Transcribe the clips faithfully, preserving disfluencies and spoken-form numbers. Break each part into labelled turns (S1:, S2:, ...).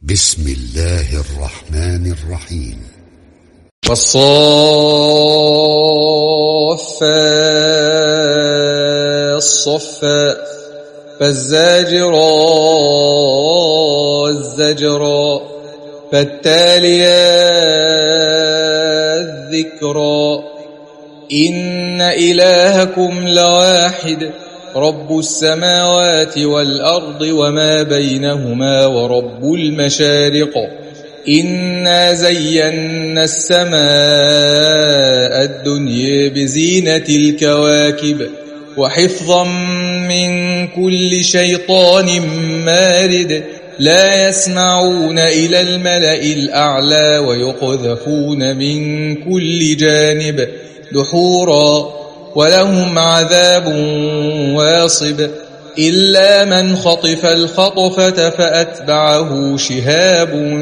S1: بسم الله الرحمن الرحيم.
S2: والصافات صفا فالزاجرات زجرا فالتاليات ذكرا إن إلهكم لواحد رب السماوات والأرض وما بينهما ورب المشارق إنا زينا السماء الدنيا بزينة الكواكب وحفظا من كل شيطان مارد لا يسمعون إلى الملأ الأعلى ويقذفون من كل جانب دحورا ولهم عذاب واصب إلا من خطف الخطفة فأتبعه شهاب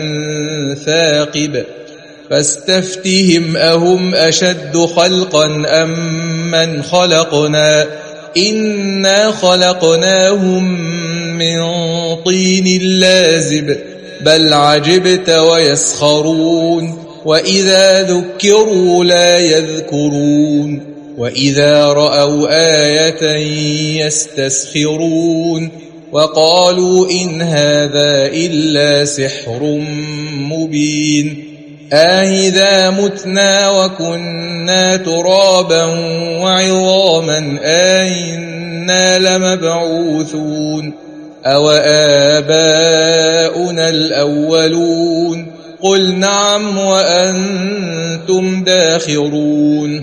S2: ثاقب فاستفتهم أهم أشد خلقا أم من خلقنا إنا خلقناهم من طين لازب بل عجبت ويسخرون وإذا ذكروا لا يذكرون وإذا رأوا آية يستسخرون وقالوا إن هذا إلا سحر مبين أإذا متنا وكنا ترابا وعظاما أإنا لمبعوثون أو آباؤنا الأولون قل نعم وأنتم داخرون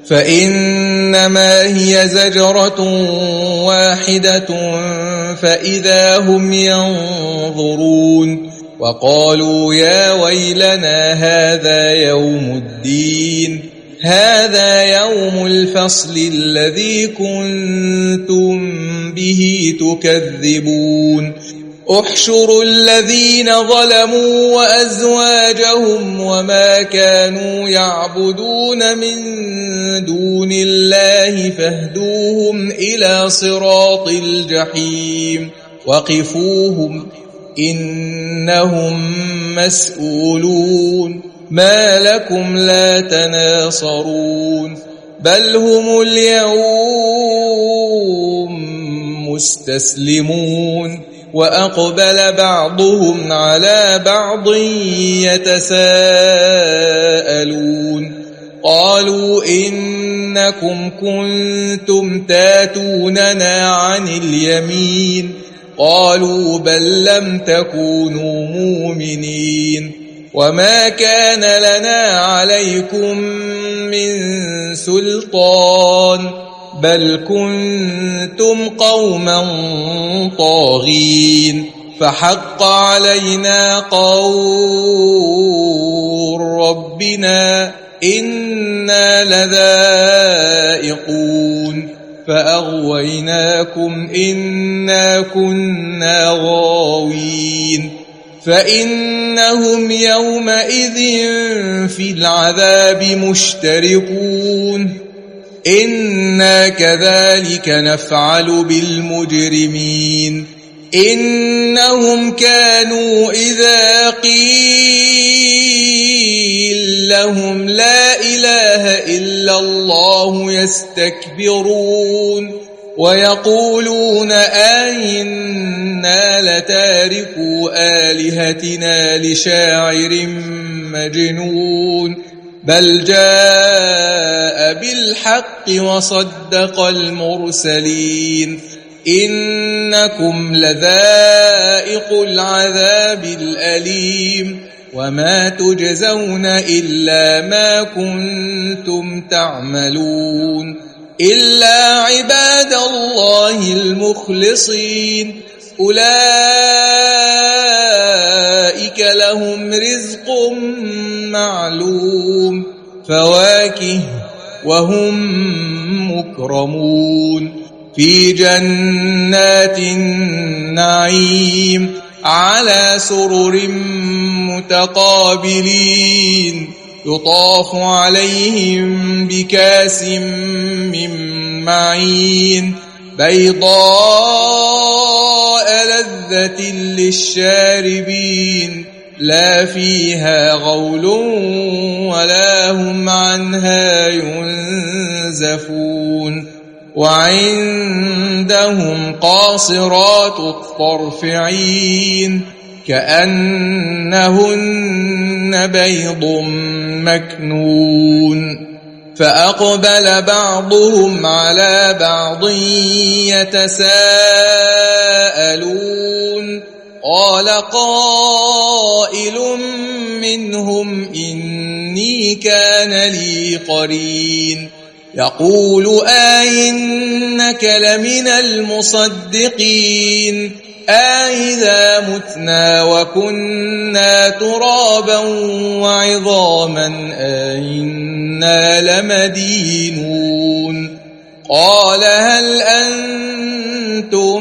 S2: فإنما هي زجرة واحدة فإذا هم ينظرون وقالوا يا ويلنا هذا يوم الدين هذا يوم الفصل الذي كنتم به تكذبون احشروا الذين ظلموا وأزواجهم وما كانوا يعبدون من دون الله فاهدوهم إلى صراط الجحيم وقفوهم إنهم مسؤولون ما لكم لا تناصرون بل هم اليوم مستسلمون وأقبل بعضهم على بعض يتساءلون قالوا إنكم كنتم تاتوننا عن اليمين قالوا بل لم تكونوا مؤمنين وما كان لنا عليكم من سلطان بل كنتم قوما طاغين فحق علينا قول ربنا إنا لذائقون فأغويناكم إنا كنا غاوين فإنهم يومئذ في العذاب مشتركون إنا كذلك نفعل بالمجرمين إنهم كانوا إذا قيل لهم لا إله إلا الله يستكبرون ويقولون أئنا لتاركو آلهتنا لشاعر مجنون بل جاء بالحق وصدق المرسلين إنكم لذائق العذاب الأليم وما تجزون إلا ما كنتم تعملون إلا عباد الله المخلصين أولئك لهم رزق معلوم فواكه وهم مكرمون في جنات النعيم على سرر متقابلين يطاف عليهم بكاس من معين بيضاء لذة للشاربين لا فيها غول ولا هم عنها ينزفون وعندهم قاصرات الطرف عين كأنهن بيض مكنون فأقبل بعضهم على بعض يتساءلون قال قائل منهم إني كان لي قرين يقول أئنك لمن المصدقين أئذا متنا وكنا ترابا وعظاما أئنا لمدينون قال هل أنتم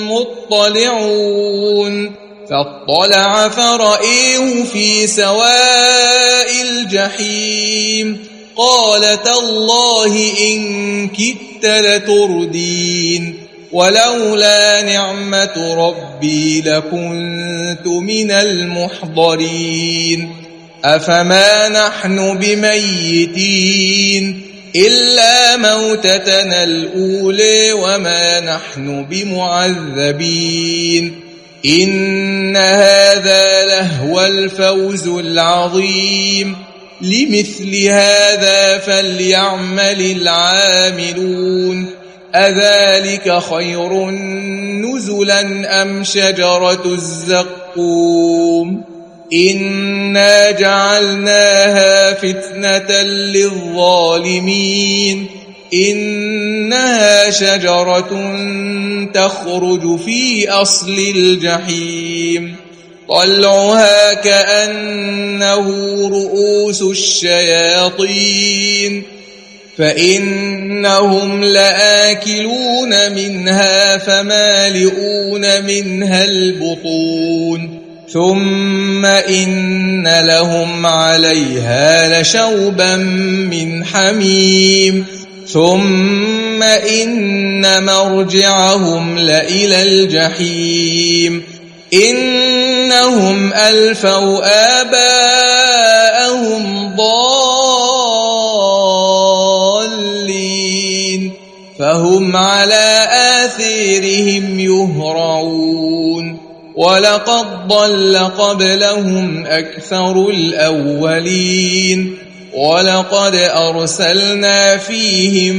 S2: مطلعون فاطلع فرأيه في سواء الجحيم قال تالله إن كدت لتردين ولولا نعمة ربي لكنت من المحضرين أفما نحن بميتين إلا موتتنا الأولى وما نحن بمعذبين إن هذا لهو الفوز العظيم لمثل هذا فليعمل العاملون أذلك خير نزلا أم شجرة الزقوم إنا جعلناها فتنة للظالمين إنها شجرة تخرج في أصل الجحيم طلعها كأنه رؤوس الشياطين فإنهم لآكلون منها فمالئون منها البطون ثم إن لهم عليها لشوبا من حميم ثم إن مرجعهم لإلى الجحيم إنهم ألفوا آباءهم ضالين فهم على آثارهم يهرعون ولقد ضل قبلهم أكثر الأولين ولقد أرسلنا فيهم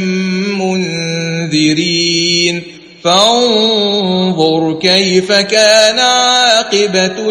S2: منذرين فانظر كيف كان عاقبة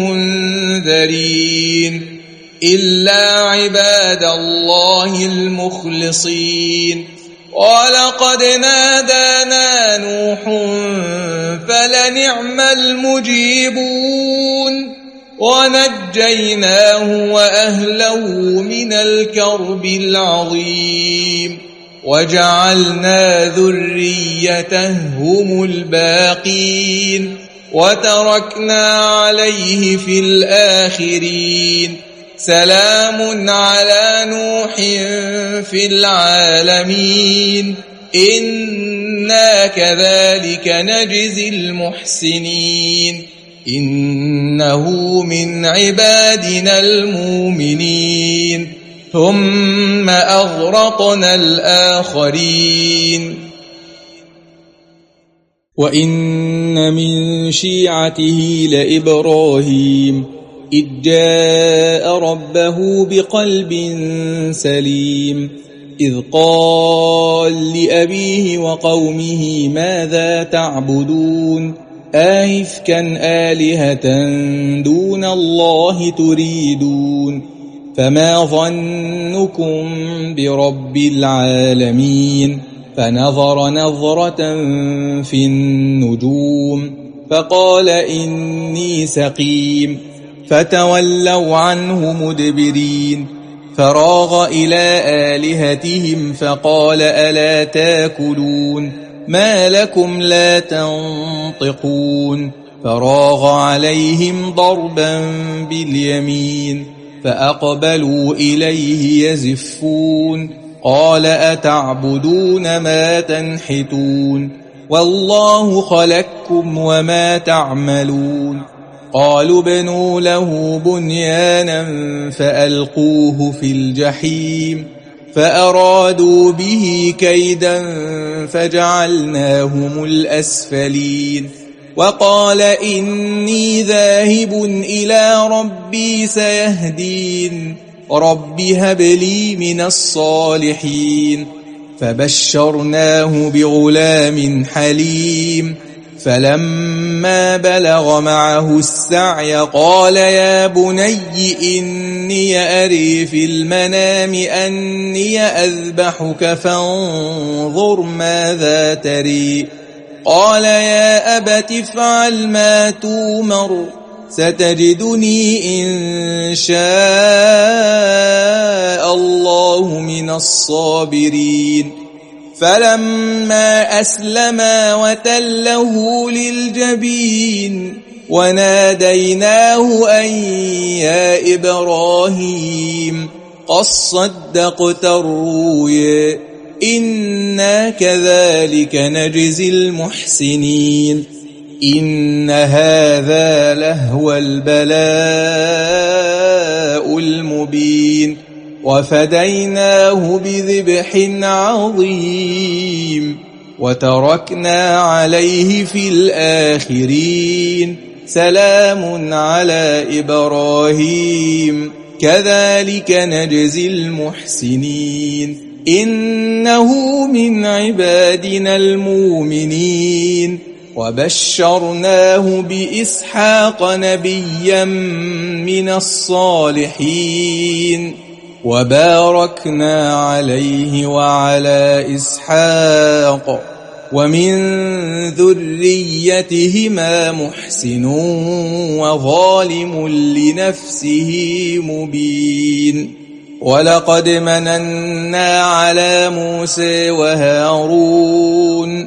S2: المنذرين إلا عباد الله المخلصين ولقد نادانا نوح فلنعم المجيبون ونجيناه وأهله من الكرب العظيم وجعلنا ذريته هم الباقين وتركنا عليه في الآخرين سلام على نوح في العالمين إنا كذلك نجزي المحسنين إنه من عبادنا المؤمنين ثم أغرقنا الآخرين
S3: وإن من شيعته لإبراهيم إذ جاء ربه بقلب سليم إذ قال لأبيه وقومه ماذا تعبدون آئفكا آلهة دون الله تريدون فما ظنكم برب العالمين فنظر نظرة في النجوم فقال إني سقيم فتولوا عنه مدبرين فراغ إلى آلهتهم فقال ألا تاكلون ما لكم لا تنطقون فراغ عليهم ضربا باليمين فأقبلوا إليه يزفون قال أتعبدون ما تنحتون والله خلقكم وما تعملون قالوا ابنوا له بنيانا فألقوه في الجحيم فأرادوا به كيدا فجعلناهم الأسفلين وقال إني ذاهب إلى ربي سيهدين رب هب لي من الصالحين فبشرناه بغلام حليم فلما بلغ معه السعي قال يا بني إني أري في المنام أني أذبحك فانظر ماذا تري قال يا أبت افعل ما تومر ستجدني إن شاء الله من الصابرين فلما أسلما وتله للجبين وناديناه أن يا إبراهيم قد صدقت الرؤيا إنا كذلك نجزي المحسنين إن هذا لهو البلاء المبين وفديناه بذبح عظيم وتركنا عليه في الآخرين سلام على إبراهيم كذلك نجزي المحسنين إنه من عبادنا المؤمنين وبشرناه بإسحاق نبيا من الصالحين وباركنا عليه وعلى إسحاق ومن ذريتهما محسن وظالم لنفسه مبين ولقد مننا على موسى وهارون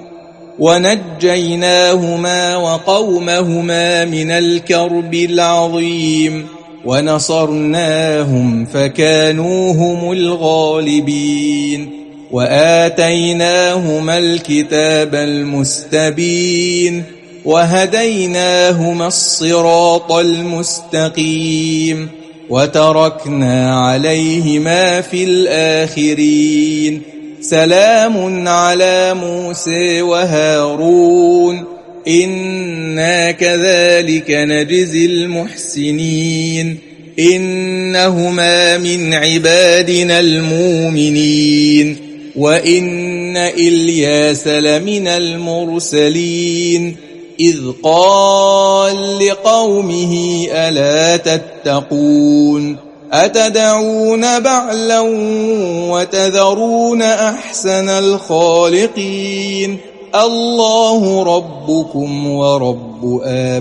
S3: ونجيناهما وقومهما من الكرب العظيم ونصرناهم فكانوا هم الغالبين وآتيناهما الكتاب المستبين وهديناهما الصراط المستقيم وتركنا عليهما في الآخرين سلام على موسى وهارون إنا كذلك نجزي المحسنين إنهما من عبادنا المؤمنين وإن إلياس لمن المرسلين إذ قال لقومه ألا تتقون أتدعون بعلا وتذرون أحسن الخالقين الله ربكم ورب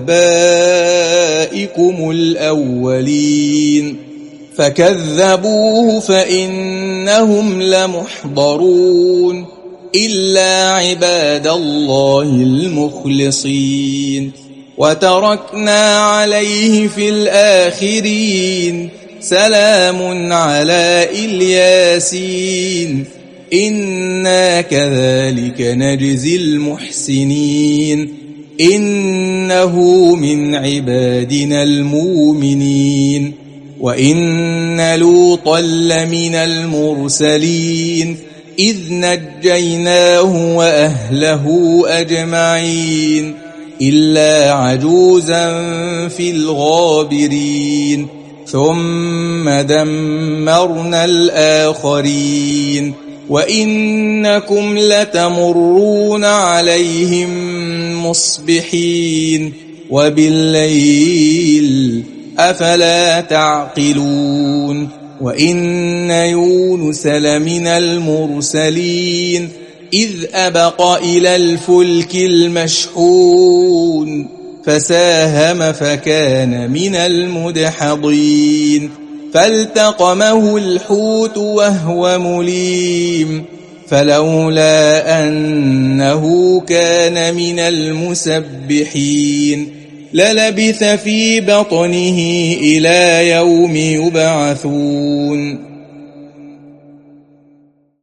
S3: آبائكم الأولين فكذبوه فإنهم لمحضرون إلا عباد الله المخلصين وتركنا عليه في الآخرين سلام على الياسين إنا كذلك نجزي المحسنين إنه من عبادنا المؤمنين وإن لوطا لمن المرسلين إذ نجيناه وأهله أجمعين إلا عجوزا في الغابرين ثم دمرنا الآخرين وإنكم لتمرون عليهم مصبحين وبالليل أفلا تعقلون وإن يونس لمن المرسلين إذ أبق إلى الفلك المشحون فساهم فكان من المدحضين فالتقمه الحوت وهو مليم فلولا أنه كان من المسبحين للبث في بطنه إلى يوم يبعثون